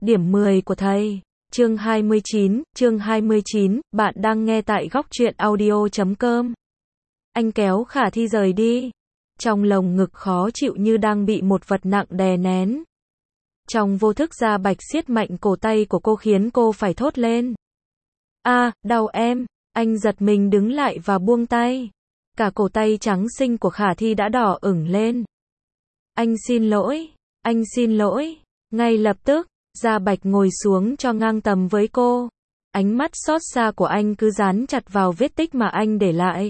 Điểm 10 của thầy. Chương 29, bạn đang nghe tại góc truyện audio.com. Anh kéo Khả Thi rời đi. Trong lồng ngực khó chịu như đang bị một vật nặng đè nén. Trong vô thức Gia Bạch siết mạnh cổ tay của cô khiến cô phải thốt lên. Đau em. Anh giật mình đứng lại và buông tay. Cả cổ tay trắng xinh của Khả Thi đã đỏ ửng lên. Anh xin lỗi. Ngay lập tức, Gia Bạch ngồi xuống cho ngang tầm với cô. Ánh mắt xót xa của anh cứ dán chặt vào vết tích mà anh để lại.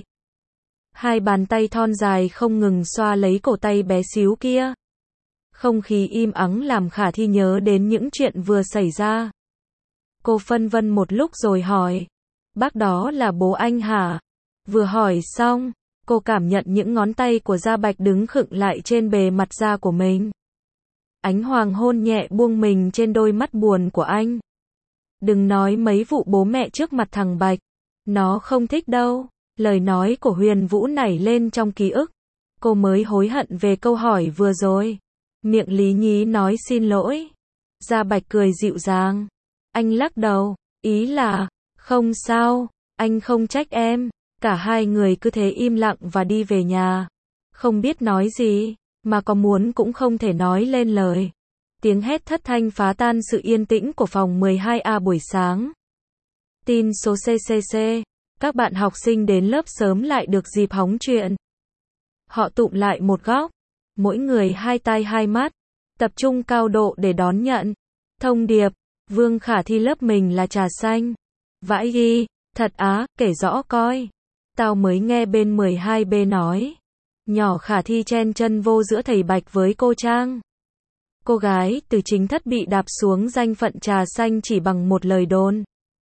Hai bàn tay thon dài không ngừng xoa lấy cổ tay bé xíu kia. Không khí im ắng làm Khả Thi nhớ đến những chuyện vừa xảy ra. Cô phân vân một lúc rồi hỏi. Bác đó là bố anh hả? Vừa hỏi xong, cô cảm nhận những ngón tay của Gia Bạch đứng khựng lại trên bề mặt da của mình. Ánh hoàng hôn nhẹ buông mình trên đôi mắt buồn của anh. Đừng nói mấy vụ bố mẹ trước mặt thằng Bạch. Nó không thích đâu. Lời nói của Huyền Vũ nảy lên trong ký ức. Cô mới hối hận về câu hỏi vừa rồi. Miệng lý nhí nói xin lỗi. Gia Bạch cười dịu dàng. Anh lắc đầu. Ý là, không sao, anh không trách em. Cả hai người cứ thế im lặng và đi về nhà. Không biết nói gì, mà có muốn cũng không thể nói lên lời. Tiếng hét thất thanh phá tan sự yên tĩnh của phòng 12A buổi sáng. Tin số CCC. Các bạn học sinh đến lớp sớm lại được dịp hóng chuyện. Họ tụm lại một góc. Mỗi người hai tai hai mắt. Tập trung cao độ để đón nhận. Thông điệp. Vương Khả Thi lớp mình là trà xanh. Vãi ghi. Thật á, kể rõ coi. Tao mới nghe bên 12B nói. Nhỏ Khả Thi chen chân vô giữa thầy Bạch với cô Trang. Cô gái từ chính thất bị đạp xuống danh phận trà xanh chỉ bằng một lời đồn.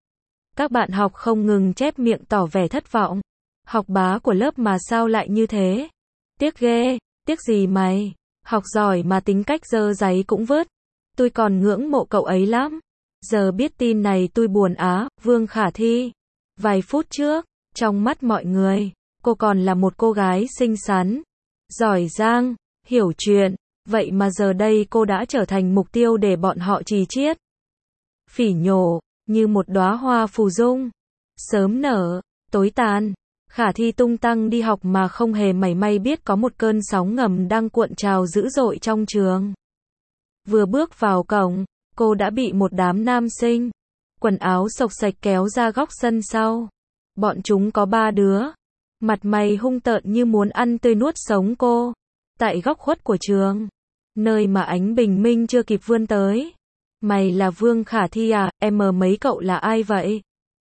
Các bạn học không ngừng chép miệng tỏ vẻ thất vọng. Học bá của lớp mà sao lại như thế? Tiếc ghê, tiếc gì mày? Học giỏi mà tính cách dơ dáy cũng vứt. Tôi còn ngưỡng mộ cậu ấy lắm. Giờ biết tin này tôi buồn á, Vương Khả Thi. Vài phút trước, trong mắt mọi người, cô còn là một cô gái xinh xắn, giỏi giang, hiểu chuyện. Vậy mà giờ đây cô đã trở thành mục tiêu để bọn họ chì chiết. Phỉ nhổ, như một đóa hoa phù dung. Sớm nở, tối tàn. Khả Thi tung tăng đi học mà không hề mảy may biết có một cơn sóng ngầm đang cuộn trào dữ dội trong trường. Vừa bước vào cổng, cô đã bị một đám nam sinh, quần áo xộc xạch kéo ra góc sân sau. Bọn chúng có 3 đứa. Mặt mày hung tợn như muốn ăn tươi nuốt sống cô. Tại góc khuất của trường. Nơi mà ánh bình minh chưa kịp vươn tới. Mày là Vương Khả Thi à, mấy cậu là ai vậy?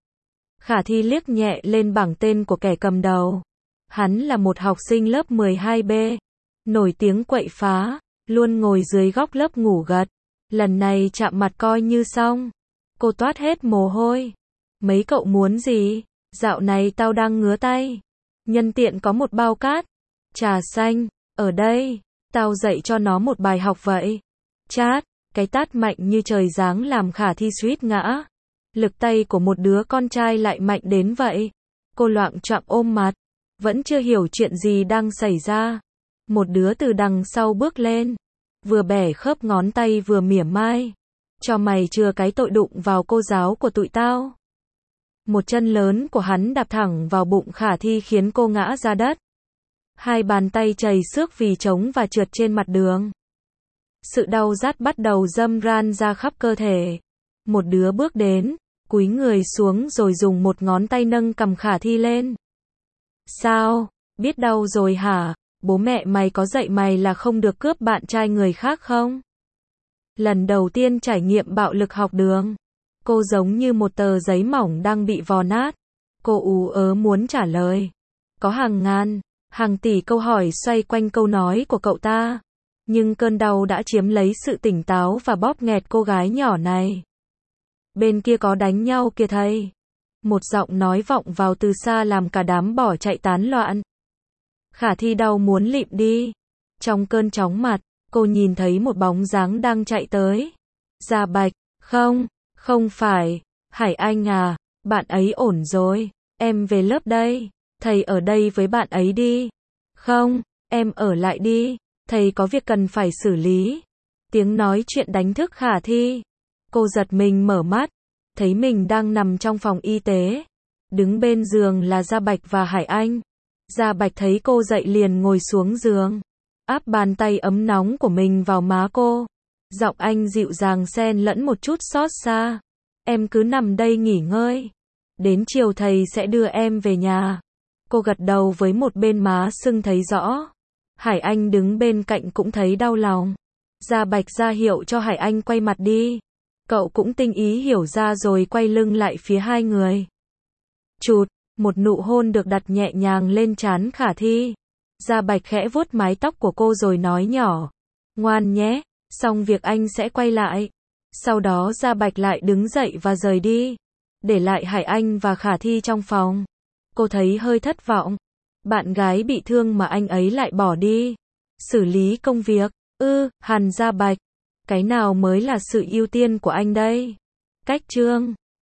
Khả Thi liếc nhẹ lên bảng tên của kẻ cầm đầu. Hắn là một học sinh lớp 12B. Nổi tiếng quậy phá, luôn ngồi dưới góc lớp ngủ gật. Lần này chạm mặt coi như xong. Cô toát hết mồ hôi. Mấy cậu muốn gì? Dạo này tao đang ngứa tay. Nhân tiện có một bao cát. Trà xanh, ở đây. Tao dạy cho nó một bài học vậy. Chát, cái tát mạnh như trời giáng làm Khả Thi suýt ngã. Lực tay của một đứa con trai lại mạnh đến vậy. Cô loạng choạng ôm mặt. Vẫn chưa hiểu chuyện gì đang xảy ra. Một đứa từ đằng sau bước lên. Vừa bẻ khớp ngón tay vừa mỉa mai. Cho mày chừa cái tội đụng vào cô giáo của tụi tao. Một chân lớn của hắn đạp thẳng vào bụng Khả Thi khiến cô ngã ra đất. Hai bàn tay chảy xước vì trống và trượt trên mặt đường. Sự đau rát bắt đầu râm ran ra khắp cơ thể. Một đứa bước đến, cúi người xuống rồi dùng một ngón tay nâng cằm Khả Thi lên. Sao? Biết đau rồi hả? Bố mẹ mày có dạy mày là không được cướp bạn trai người khác không? Lần đầu tiên trải nghiệm bạo lực học đường. Cô giống như một tờ giấy mỏng đang bị vò nát. Cô ú ớ muốn trả lời. Có hàng ngàn, hàng tỷ câu hỏi xoay quanh câu nói của cậu ta. Nhưng cơn đau đã chiếm lấy sự tỉnh táo và bóp nghẹt cô gái nhỏ này. Bên kia có đánh nhau kìa thầy. Một giọng nói vọng vào từ xa làm cả đám bỏ chạy tán loạn. Khả Thi đau muốn lịm đi. Trong cơn chóng mặt, cô nhìn thấy một bóng dáng đang chạy tới. Gia Bạch, không phải. Hải Anh à, bạn ấy ổn rồi. Em về lớp đây. Thầy ở đây với bạn ấy đi. Không, em ở lại đi. Thầy có việc cần phải xử lý. Tiếng nói chuyện đánh thức Khả Thi. Cô giật mình mở mắt, thấy mình đang nằm trong phòng y tế. Đứng bên giường là Gia Bạch và Hải Anh. Gia Bạch thấy cô dậy liền ngồi xuống giường, áp bàn tay ấm nóng của mình vào má cô. Giọng anh dịu dàng xen lẫn một chút xót xa. Em cứ nằm đây nghỉ ngơi. Đến chiều thầy sẽ đưa em về nhà. Cô gật đầu với một bên má sưng thấy rõ. Hải Anh đứng bên cạnh cũng thấy đau lòng. Gia Bạch ra hiệu cho Hải Anh quay mặt đi. Cậu cũng tinh ý hiểu ra rồi quay lưng lại phía hai người. Chụt, một nụ hôn được đặt nhẹ nhàng lên trán Khả Thi. Gia Bạch khẽ vuốt mái tóc của cô rồi nói nhỏ. Ngoan nhé, xong việc anh sẽ quay lại. Sau đó Gia Bạch lại đứng dậy và rời đi, để lại Hải Anh và Khả Thi trong phòng. Cô thấy hơi thất vọng. Bạn gái bị thương mà anh ấy lại bỏ đi xử lý công việc. Hẳn Gia Bạch, cái nào mới là sự ưu tiên của anh đây? Cách chương